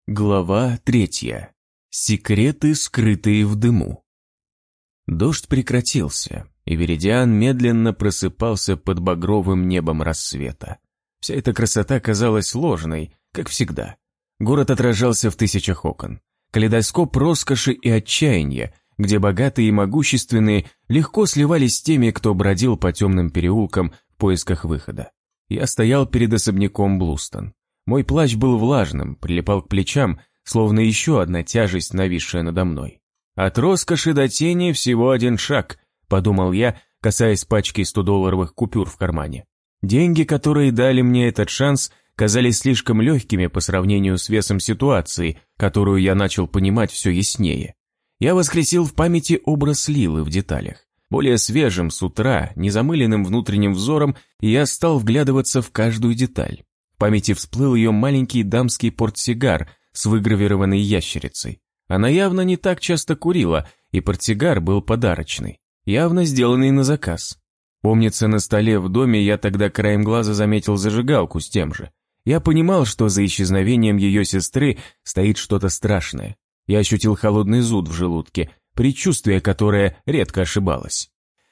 Глава 3. Секреты, скрытые в дыму. Дождь прекратился, и Веридиан медленно просыпался под багровым небом рассвета. Вся эта красота казалась ложной, как всегда. Город отражался в тысячах окон. Калейдоскоп роскоши и отчаяния, где богатые и могущественные легко сливались с теми, кто бродил по темным переулкам в поисках выхода. Я стоял перед особняком Блустон. Мой плащ был влажным, прилипал к плечам, словно еще одна тяжесть, нависшая надо мной. «От роскоши до тени всего один шаг», — подумал я, касаясь пачки 100-долларовых купюр в кармане. Деньги, которые дали мне этот шанс, казались слишком легкими по сравнению с весом ситуации, которую я начал понимать все яснее. Я воскресил в памяти образ Лилы в деталях. Более свежим с утра, незамыленным внутренним взором, я стал вглядываться в каждую деталь. В памяти всплыл ее маленький дамский портсигар с выгравированной ящерицей. Она явно не так часто курила, и портсигар был подарочный, явно сделанный на заказ. Помнится, на столе в доме я тогда краем глаза заметил зажигалку с тем же. Я понимал, что за исчезновением ее сестры стоит что-то страшное. Я ощутил холодный зуд в желудке, предчувствие, которое редко ошибалось.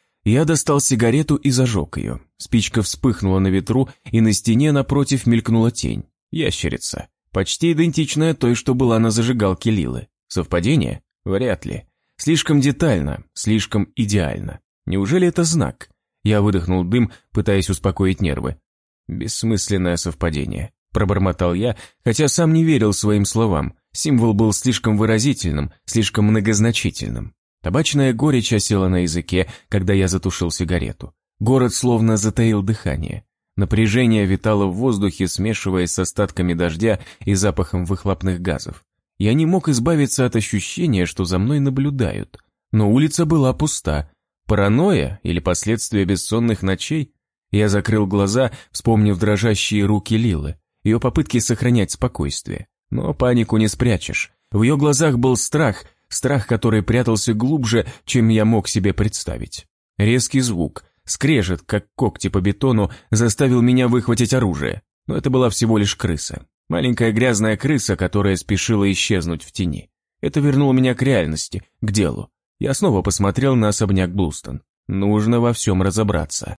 Я достал сигарету и зажег ее. Спичка вспыхнула на ветру, и на стене напротив мелькнула тень. Ящерица. Почти идентичная той, что была на зажигалке Лилы. Совпадение? Вряд ли. Слишком детально, слишком идеально. Неужели это знак? Я выдохнул дым, пытаясь успокоить нервы. Бессмысленное совпадение. Пробормотал я, хотя сам не верил своим словам. Символ был слишком выразительным, слишком многозначительным. Табачная горечь осела на языке, когда я затушил сигарету. Город словно затаил дыхание. Напряжение витало в воздухе, смешиваясь с остатками дождя и запахом выхлопных газов. Я не мог избавиться от ощущения, что за мной наблюдают. Но улица была пуста. Паранойя или последствия бессонных ночей? Я закрыл глаза, вспомнив дрожащие руки Лилы, ее попытки сохранять спокойствие. Но панику не спрячешь. В ее глазах был страх, страх, который прятался глубже, чем я мог себе представить. Резкий звук, скрежет, как когти по бетону, заставил меня выхватить оружие. Но это была всего лишь крыса. Маленькая грязная крыса, которая спешила исчезнуть в тени. Это вернуло меня к реальности, к делу. Я снова посмотрел на особняк Блустон. Нужно во всем разобраться.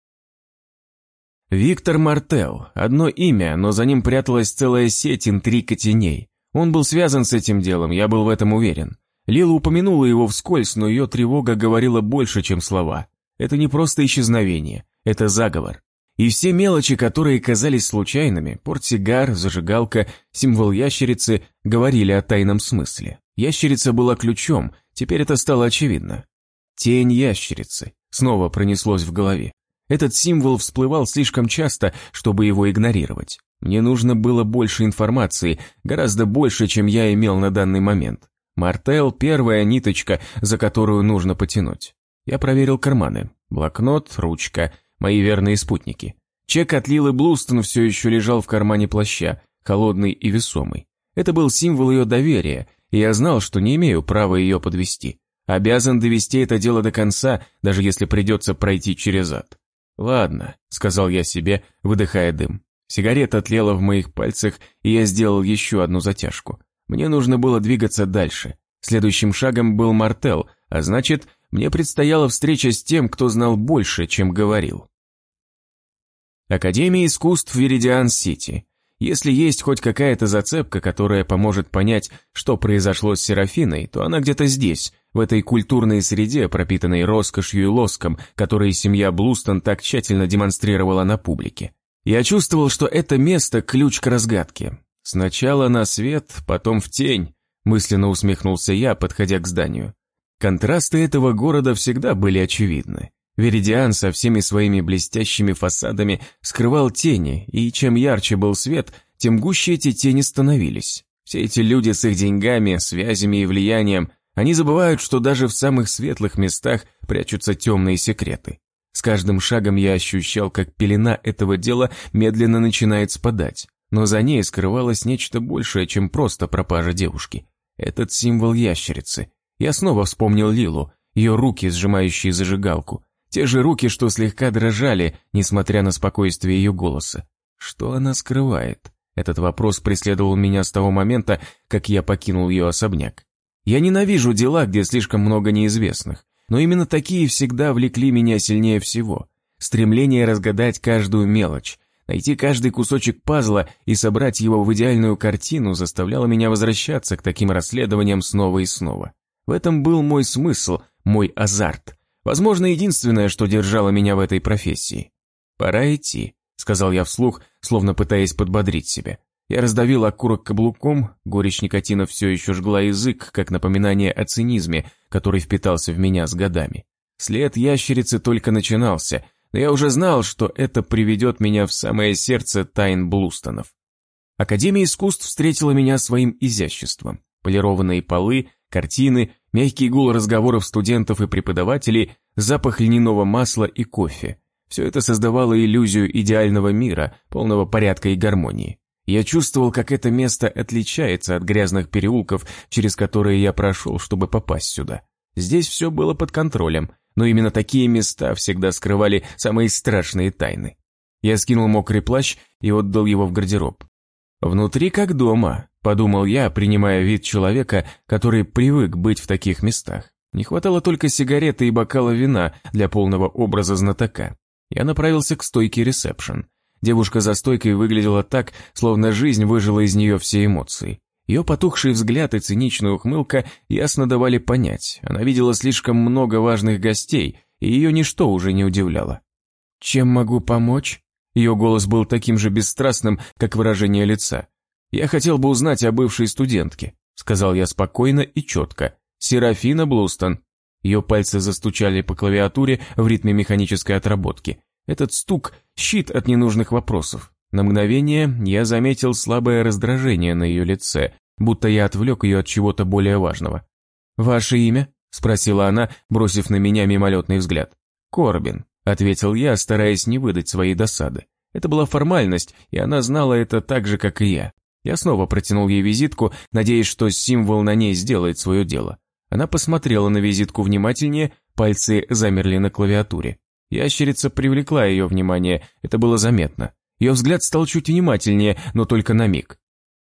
Виктор Мартел. Одно имя, но за ним пряталась целая сеть интриг и теней. Он был связан с этим делом, я был в этом уверен. Лила упомянула его вскользь, но ее тревога говорила больше, чем слова. Это не просто исчезновение, это заговор. И все мелочи, которые казались случайными, портсигар, зажигалка, символ ящерицы, говорили о тайном смысле. Ящерица была ключом, теперь это стало очевидно. Тень ящерицы снова пронеслось в голове. Этот символ всплывал слишком часто, чтобы его игнорировать. Мне нужно было больше информации, гораздо больше, чем я имел на данный момент. Мартел – первая ниточка, за которую нужно потянуть. Я проверил карманы. Блокнот, ручка, мои верные спутники. Чек от Лилы Блустон все еще лежал в кармане плаща, холодный и весомый. Это был символ ее доверия, и я знал, что не имею права ее подвести. Обязан довести это дело до конца, даже если придется пройти через ад. «Ладно», – сказал я себе, выдыхая дым. Сигарета тлела в моих пальцах, и я сделал еще одну затяжку. Мне нужно было двигаться дальше. Следующим шагом был Мартел, а значит, мне предстояла встреча с тем, кто знал больше, чем говорил. Академия искусств Веридиан-Сити. Если есть хоть какая-то зацепка, которая поможет понять, что произошло с Серафиной, то она где-то здесь, в этой культурной среде, пропитанной роскошью и лоском, которые семья Блустон так тщательно демонстрировала на публике. Я чувствовал, что это место – ключ к разгадке. Сначала на свет, потом в тень, мысленно усмехнулся я, подходя к зданию. Контрасты этого города всегда были очевидны. Веридиан со всеми своими блестящими фасадами скрывал тени, и чем ярче был свет, тем гуще эти тени становились. Все эти люди с их деньгами, связями и влиянием, они забывают, что даже в самых светлых местах прячутся темные секреты. С каждым шагом я ощущал, как пелена этого дела медленно начинает спадать, но за ней скрывалось нечто большее, чем просто пропажа девушки. Этот символ ящерицы. Я снова вспомнил Лилу, ее руки, сжимающие зажигалку. Те же руки, что слегка дрожали, несмотря на спокойствие ее голоса. Что она скрывает? Этот вопрос преследовал меня с того момента, как я покинул ее особняк. Я ненавижу дела, где слишком много неизвестных, но именно такие всегда влекли меня сильнее всего. Стремление разгадать каждую мелочь, найти каждый кусочек пазла и собрать его в идеальную картину заставляло меня возвращаться к таким расследованиям снова и снова. В этом был мой смысл, мой азарт. Возможно, единственное, что держало меня в этой профессии. «Пора идти», — сказал я вслух, словно пытаясь подбодрить себя. Я раздавил окурок каблуком, горечь никотина все еще жгла язык, как напоминание о цинизме, который впитался в меня с годами. След ящерицы только начинался, но я уже знал, что это приведет меня в самое сердце тайн Блустонов. Академия искусств встретила меня своим изяществом. Полированные полы, картины, мягкий гул разговоров студентов и преподавателей, запах льняного масла и кофе. Все это создавало иллюзию идеального мира, полного порядка и гармонии. Я чувствовал, как это место отличается от грязных переулков, через которые я прошел, чтобы попасть сюда. Здесь все было под контролем, но именно такие места всегда скрывали самые страшные тайны. Я скинул мокрый плащ и отдал его в гардероб. «Внутри как дома», — подумал я, принимая вид человека, который привык быть в таких местах. Не хватало только сигареты и бокала вина для полного образа знатока. Я направился к стойке ресепшн. Девушка за стойкой выглядела так, словно жизнь выжила из нее все эмоции. Ее потухший взгляд и циничная ухмылка ясно давали понять, она видела слишком много важных гостей, и ее ничто уже не удивляло. «Чем могу помочь?» Ее голос был таким же бесстрастным, как выражение лица. «Я хотел бы узнать о бывшей студентке», — сказал я спокойно и четко. «Серафина Блустон». Ее пальцы застучали по клавиатуре в ритме механической отработки. Этот стук – щит от ненужных вопросов. На мгновение я заметил слабое раздражение на ее лице, будто я отвлек ее от чего-то более важного. «Ваше имя?» – спросила она, бросив на меня мимолетный взгляд. «Корбин», – ответил я, стараясь не выдать своей досады. Это была формальность, и она знала это так же, как и я. Я снова протянул ей визитку, надеясь, что символ на ней сделает свое дело. Она посмотрела на визитку внимательнее, пальцы замерли на клавиатуре. Ящерица привлекла ее внимание, это было заметно. Ее взгляд стал чуть внимательнее, но только на миг.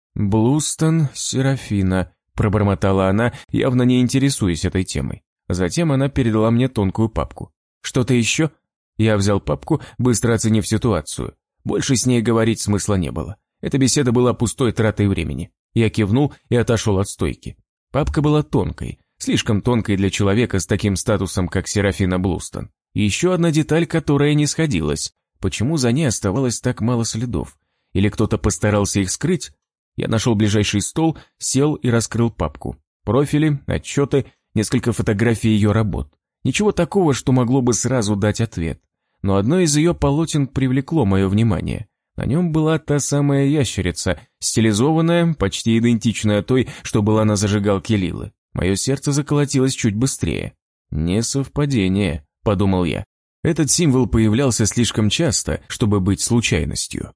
«Блустон, Серафина», – пробормотала она, явно не интересуясь этой темой. Затем она передала мне тонкую папку. «Что-то еще?» Я взял папку, быстро оценив ситуацию. Больше с ней говорить смысла не было. Эта беседа была пустой тратой времени. Я кивнул и отошел от стойки. Папка была тонкой, слишком тонкой для человека с таким статусом, как Серафина Блустон. И еще одна деталь, которая не сходилась. Почему за ней оставалось так мало следов? Или кто-то постарался их скрыть? Я нашел ближайший стол, сел и раскрыл папку. Профили, отчеты, несколько фотографий ее работ. Ничего такого, что могло бы сразу дать ответ. Но одно из ее полотен привлекло мое внимание. На нем была та самая ящерица, стилизованная, почти идентичная той, что была на зажигалке Лилы. Мое сердце заколотилось чуть быстрее. «Не совпадение», — подумал я. Этот символ появлялся слишком часто, чтобы быть случайностью.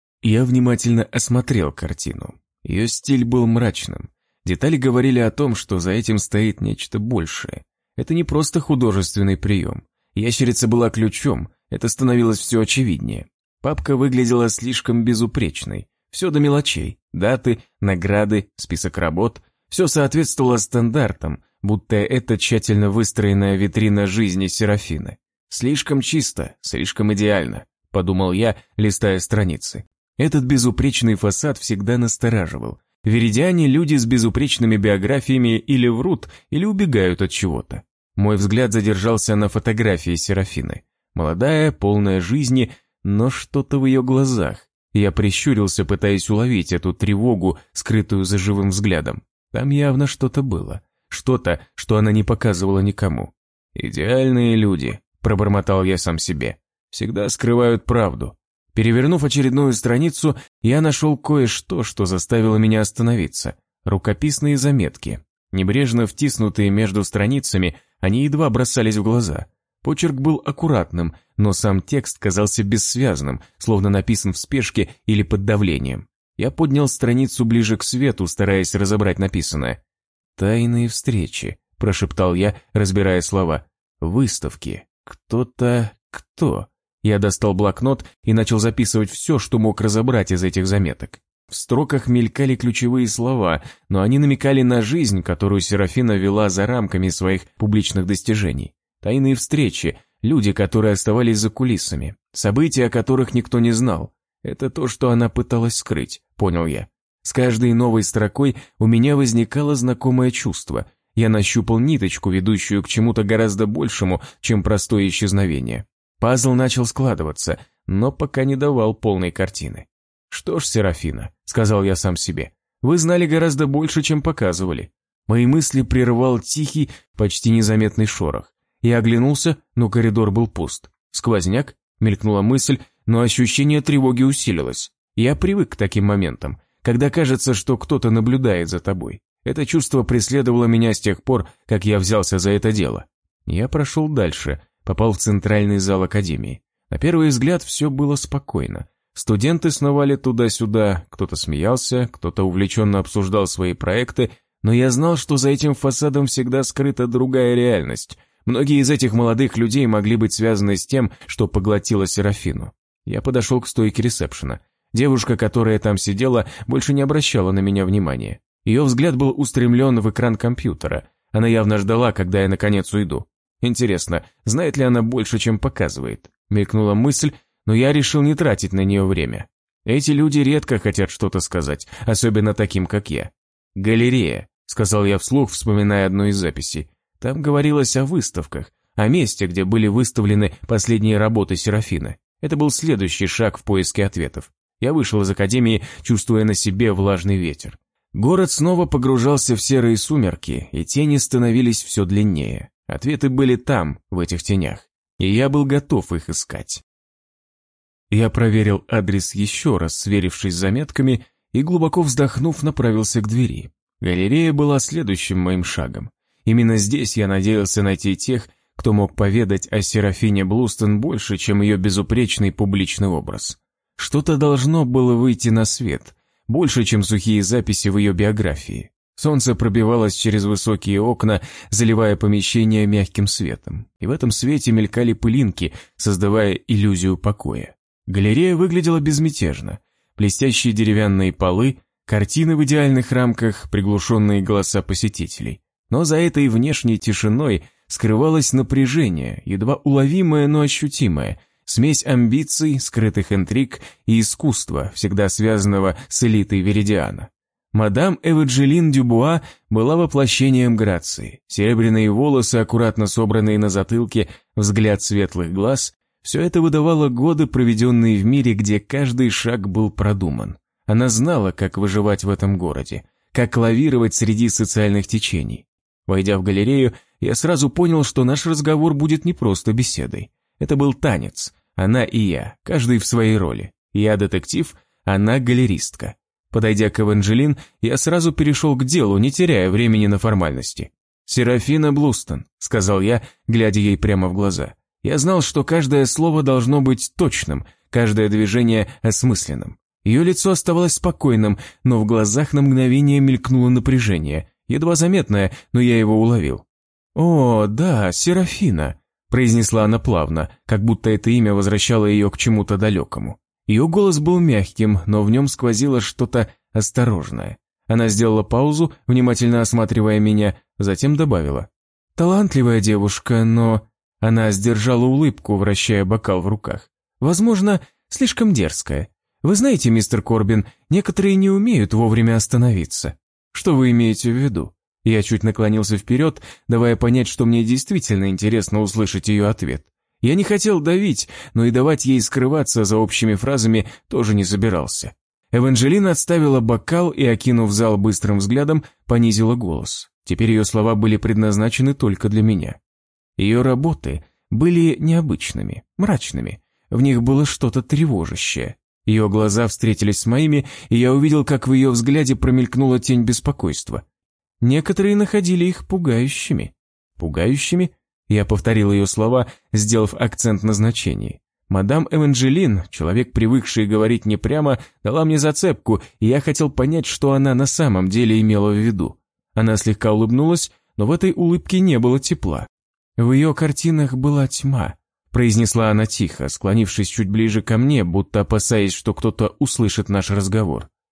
Я внимательно осмотрел картину. Ее стиль был мрачным. Детали говорили о том, что за этим стоит нечто большее. Это не просто художественный прием. Ящерица была ключом, это становилось все очевиднее. Папка выглядела слишком безупречной. Все до мелочей, даты, награды, список работ. Все соответствовало стандартам, будто это тщательно выстроенная витрина жизни Серафины. «Слишком чисто, слишком идеально», — подумал я, листая страницы. Этот безупречный фасад всегда настораживал. Веридиане — люди с безупречными биографиями или врут, или убегают от чего-то. Мой взгляд задержался на фотографии Серафины. Молодая, полная жизни, но что-то в ее глазах. Я прищурился, пытаясь уловить эту тревогу, скрытую за живым взглядом. Там явно что-то было. Что-то, что она не показывала никому. «Идеальные люди», — пробормотал я сам себе. «Всегда скрывают правду». Перевернув очередную страницу, я нашел кое-что, что заставило меня остановиться. Рукописные заметки. Небрежно втиснутые между страницами, они едва бросались в глаза. Почерк был аккуратным, но сам текст казался бессвязным, словно написан в спешке или под давлением. Я поднял страницу ближе к свету, стараясь разобрать написанное. «Тайные встречи», – прошептал я, разбирая слова. «Выставки. Кто-то... кто?» Я достал блокнот и начал записывать все, что мог разобрать из этих заметок. В строках мелькали ключевые слова, но они намекали на жизнь, которую Серафина вела за рамками своих публичных достижений. Тайные встречи, люди, которые оставались за кулисами, события, о которых никто не знал. Это то, что она пыталась скрыть, понял я. С каждой новой строкой у меня возникало знакомое чувство. Я нащупал ниточку, ведущую к чему-то гораздо большему, чем простое исчезновение. Пазл начал складываться, но пока не давал полной картины. «Что ж, Серафина», — сказал я сам себе, — «вы знали гораздо больше, чем показывали». Мои мысли прервал тихий, почти незаметный шорох. Я оглянулся, но коридор был пуст. «Сквозняк?» — мелькнула мысль, но ощущение тревоги усилилось. Я привык к таким моментам, когда кажется, что кто-то наблюдает за тобой. Это чувство преследовало меня с тех пор, как я взялся за это дело. Я прошел дальше, попал в центральный зал академии. На первый взгляд все было спокойно. Студенты сновали туда-сюда, кто-то смеялся, кто-то увлеченно обсуждал свои проекты, но я знал, что за этим фасадом всегда скрыта другая реальность. Многие из этих молодых людей могли быть связаны с тем, что поглотило Серафину. Я подошел к стойке ресепшена. Девушка, которая там сидела, больше не обращала на меня внимания. Ее взгляд был устремлен в экран компьютера. Она явно ждала, когда я наконец уйду. Интересно, знает ли она больше, чем показывает? Мелькнула мысль, но я решил не тратить на нее время. Эти люди редко хотят что-то сказать, особенно таким, как я. «Галерея», — сказал я вслух, вспоминая одну из записей. Там говорилось о выставках, о месте, где были выставлены последние работы Серафины. Это был следующий шаг в поиске ответов. Я вышел из академии, чувствуя на себе влажный ветер. Город снова погружался в серые сумерки, и тени становились все длиннее. Ответы были там, в этих тенях, и я был готов их искать. Я проверил адрес еще раз, сверившись с заметками, и, глубоко вздохнув, направился к двери. Галерея была следующим моим шагом. Именно здесь я надеялся найти тех, кто мог поведать о Серафине Блустон больше, чем ее безупречный публичный образ. Что-то должно было выйти на свет, больше, чем сухие записи в ее биографии. Солнце пробивалось через высокие окна, заливая помещение мягким светом, и в этом свете мелькали пылинки, создавая иллюзию покоя. Галерея выглядела безмятежно. Блестящие деревянные полы, картины в идеальных рамках, приглушенные голоса посетителей. Но за этой внешней тишиной скрывалось напряжение, едва уловимое, но ощутимое, смесь амбиций, скрытых интриг и искусства, всегда связанного с элитой Веридиана. Мадам Эванжелин Дюбуа была воплощением грации. Серебряные волосы, аккуратно собранные на затылке, взгляд светлых глаз – все это выдавало годы, проведенные в мире, где каждый шаг был продуман. Она знала, как выживать в этом городе, как лавировать среди социальных течений. Войдя в галерею, я сразу понял, что наш разговор будет не просто беседой. Это был танец, она и я, каждый в своей роли. Я детектив, она галеристка. Подойдя к Эванжелин, я сразу перешел к делу, не теряя времени на формальности. «Серафина Блустон», — сказал я, глядя ей прямо в глаза. Я знал, что каждое слово должно быть точным, каждое движение осмысленным. Ее лицо оставалось спокойным, но в глазах на мгновение мелькнуло напряжение, едва заметное, но я его уловил. «О, да, Серафина», — произнесла она плавно, как будто это имя возвращало ее к чему-то далекому. Ее голос был мягким, но в нем сквозило что-то осторожное. Она сделала паузу, внимательно осматривая меня, затем добавила. «Талантливая девушка, но...» Она сдержала улыбку, вращая бокал в руках. «Возможно, слишком дерзкая. Вы знаете, мистер Корбин, некоторые не умеют вовремя остановиться. Что вы имеете в виду?» Я чуть наклонился вперед, давая понять, что мне действительно интересно услышать ее ответ. Я не хотел давить, но и давать ей скрываться за общими фразами тоже не собирался. Эванжелина отставила бокал и, окинув зал быстрым взглядом, понизила голос. Теперь ее слова были предназначены только для меня. Ее работы были необычными, мрачными. В них было что-то тревожащее. Ее глаза встретились с моими, и я увидел, как в ее взгляде промелькнула тень беспокойства. Некоторые находили их пугающими. Пугающими? Я повторил ее слова, сделав акцент на значении. Мадам Эванжелин, человек, привыкший говорить не прямо, дала мне зацепку, и я хотел понять, что она на самом деле имела в виду. Она слегка улыбнулась, но в этой улыбке не было тепла. «В ее картинах была тьма», — произнесла она тихо, склонившись чуть ближе ко мне, будто опасаясь, что кто-то услышит наш разговор.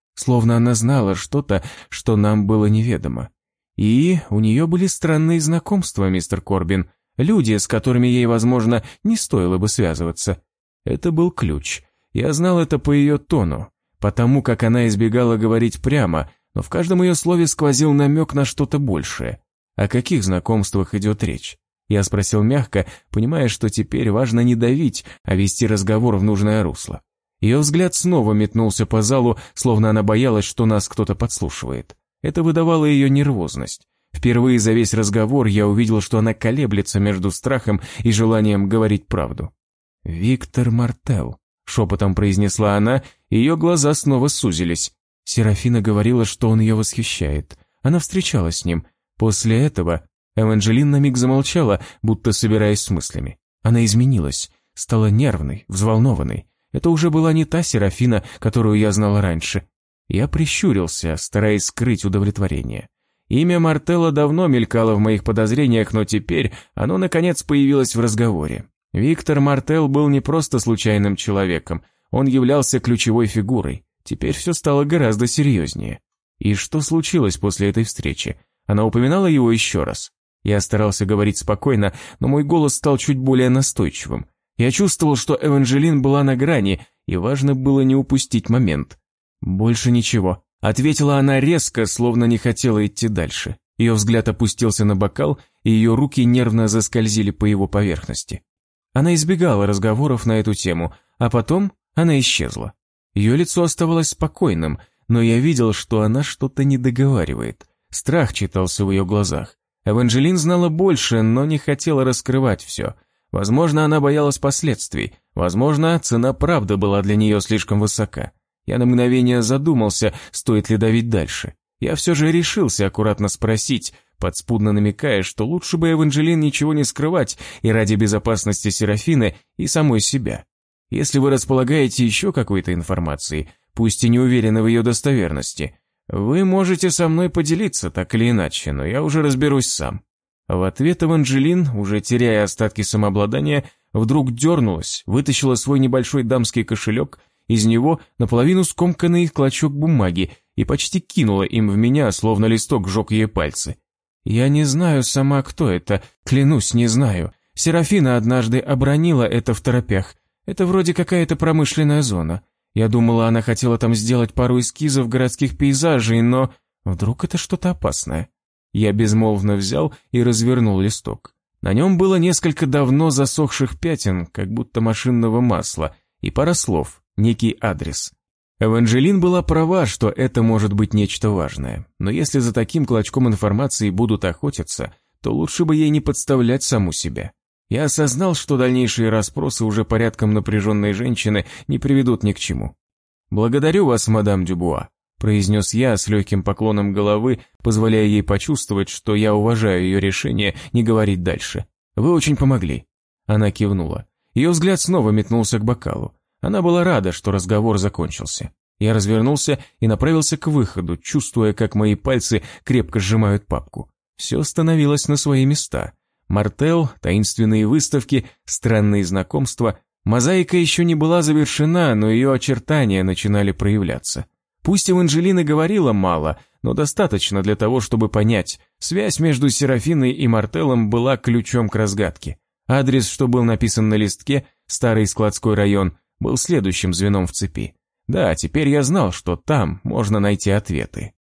словно она знала что-то, что нам было неведомо. И у нее были странные знакомства, мистер Корбин, люди, с которыми ей, возможно, не стоило бы связываться. Это был ключ. Я знал это по ее тону, потому как она избегала говорить прямо, но в каждом ее слове сквозил намек на что-то большее. О каких знакомствах идет речь? Я спросил мягко, понимая, что теперь важно не давить, а вести разговор в нужное русло. Ее взгляд снова метнулся по залу, словно она боялась, что нас кто-то подслушивает. Это выдавало ее нервозность. Впервые за весь разговор я увидел, что она колеблется между страхом и желанием говорить правду. «Виктор Мартел», — шепотом произнесла она, и ее глаза снова сузились. Серафина говорила, что он ее восхищает. Она встречалась с ним. После этого Эванжелин на миг замолчала, будто собираясь с мыслями. Она изменилась, стала нервной, взволнованной. Это уже была не та Серафина, которую я знала раньше. Я прищурился, стараясь скрыть удовлетворение. Имя Мартелла давно мелькало в моих подозрениях, но теперь оно, наконец, появилось в разговоре. Виктор Мартел был не просто случайным человеком, он являлся ключевой фигурой. Теперь все стало гораздо серьезнее. И что случилось после этой встречи? Она упоминала его еще раз. Я старался говорить спокойно, но мой голос стал чуть более настойчивым. Я чувствовал, что Эванжелин была на грани, и важно было не упустить момент. «Больше ничего», — ответила она резко, словно не хотела идти дальше. Ее взгляд опустился на бокал, и ее руки нервно заскользили по его поверхности. Она избегала разговоров на эту тему, а потом она исчезла. Ее лицо оставалось спокойным, но я видел, что она что-то не договаривает. Страх читался в ее глазах. Эванжелин знала больше, но не хотела раскрывать все. Возможно, она боялась последствий. Возможно, цена правды была для нее слишком высока. Я на мгновение задумался, стоит ли давить дальше. Я все же решился аккуратно спросить, подспудно намекая, что лучше бы Эванжелин ничего не скрывать и ради безопасности Серафины и самой себя. Если вы располагаете еще какой-то информацией, пусть и не уверены в ее достоверности, вы можете со мной поделиться так или иначе, но я уже разберусь сам». В ответ Эванжелин, уже теряя остатки самообладания, вдруг дернулась, вытащила свой небольшой дамский кошелек, из него наполовину скомканный клочок бумаги и почти кинула им в меня, словно листок сжег ей пальцы. Я не знаю сама, кто это, клянусь, не знаю. Серафина однажды обронила это второпях. Это вроде какая-то промышленная зона. Я думала, она хотела там сделать пару эскизов городских пейзажей, но вдруг это что-то опасное. Я безмолвно взял и развернул листок. На нем было несколько давно засохших пятен, как будто машинного масла, и пара слов, некий адрес. Эванжелин была права, что это может быть нечто важное, но если за таким клочком информации будут охотиться, то лучше бы ей не подставлять саму себя. Я осознал, что дальнейшие расспросы уже порядком напряженной женщины не приведут ни к чему. «Благодарю вас, мадам Дюбуа», — произнес я с легким поклоном головы, позволяя ей почувствовать, что я уважаю ее решение не говорить дальше. «Вы очень помогли». Она кивнула. Ее взгляд снова метнулся к бокалу. Она была рада, что разговор закончился. Я развернулся и направился к выходу, чувствуя, как мои пальцы крепко сжимают папку. Все становилось на свои места. Мартел, таинственные выставки, странные знакомства. Мозаика еще не была завершена, но ее очертания начинали проявляться. Пусть Эванжелина говорила мало, но достаточно для того, чтобы понять, связь между Серафиной и Мартеллом была ключом к разгадке. Адрес, что был написан на листке, старый складской район, был следующим звеном в цепи. Да, теперь я знал, что там можно найти ответы.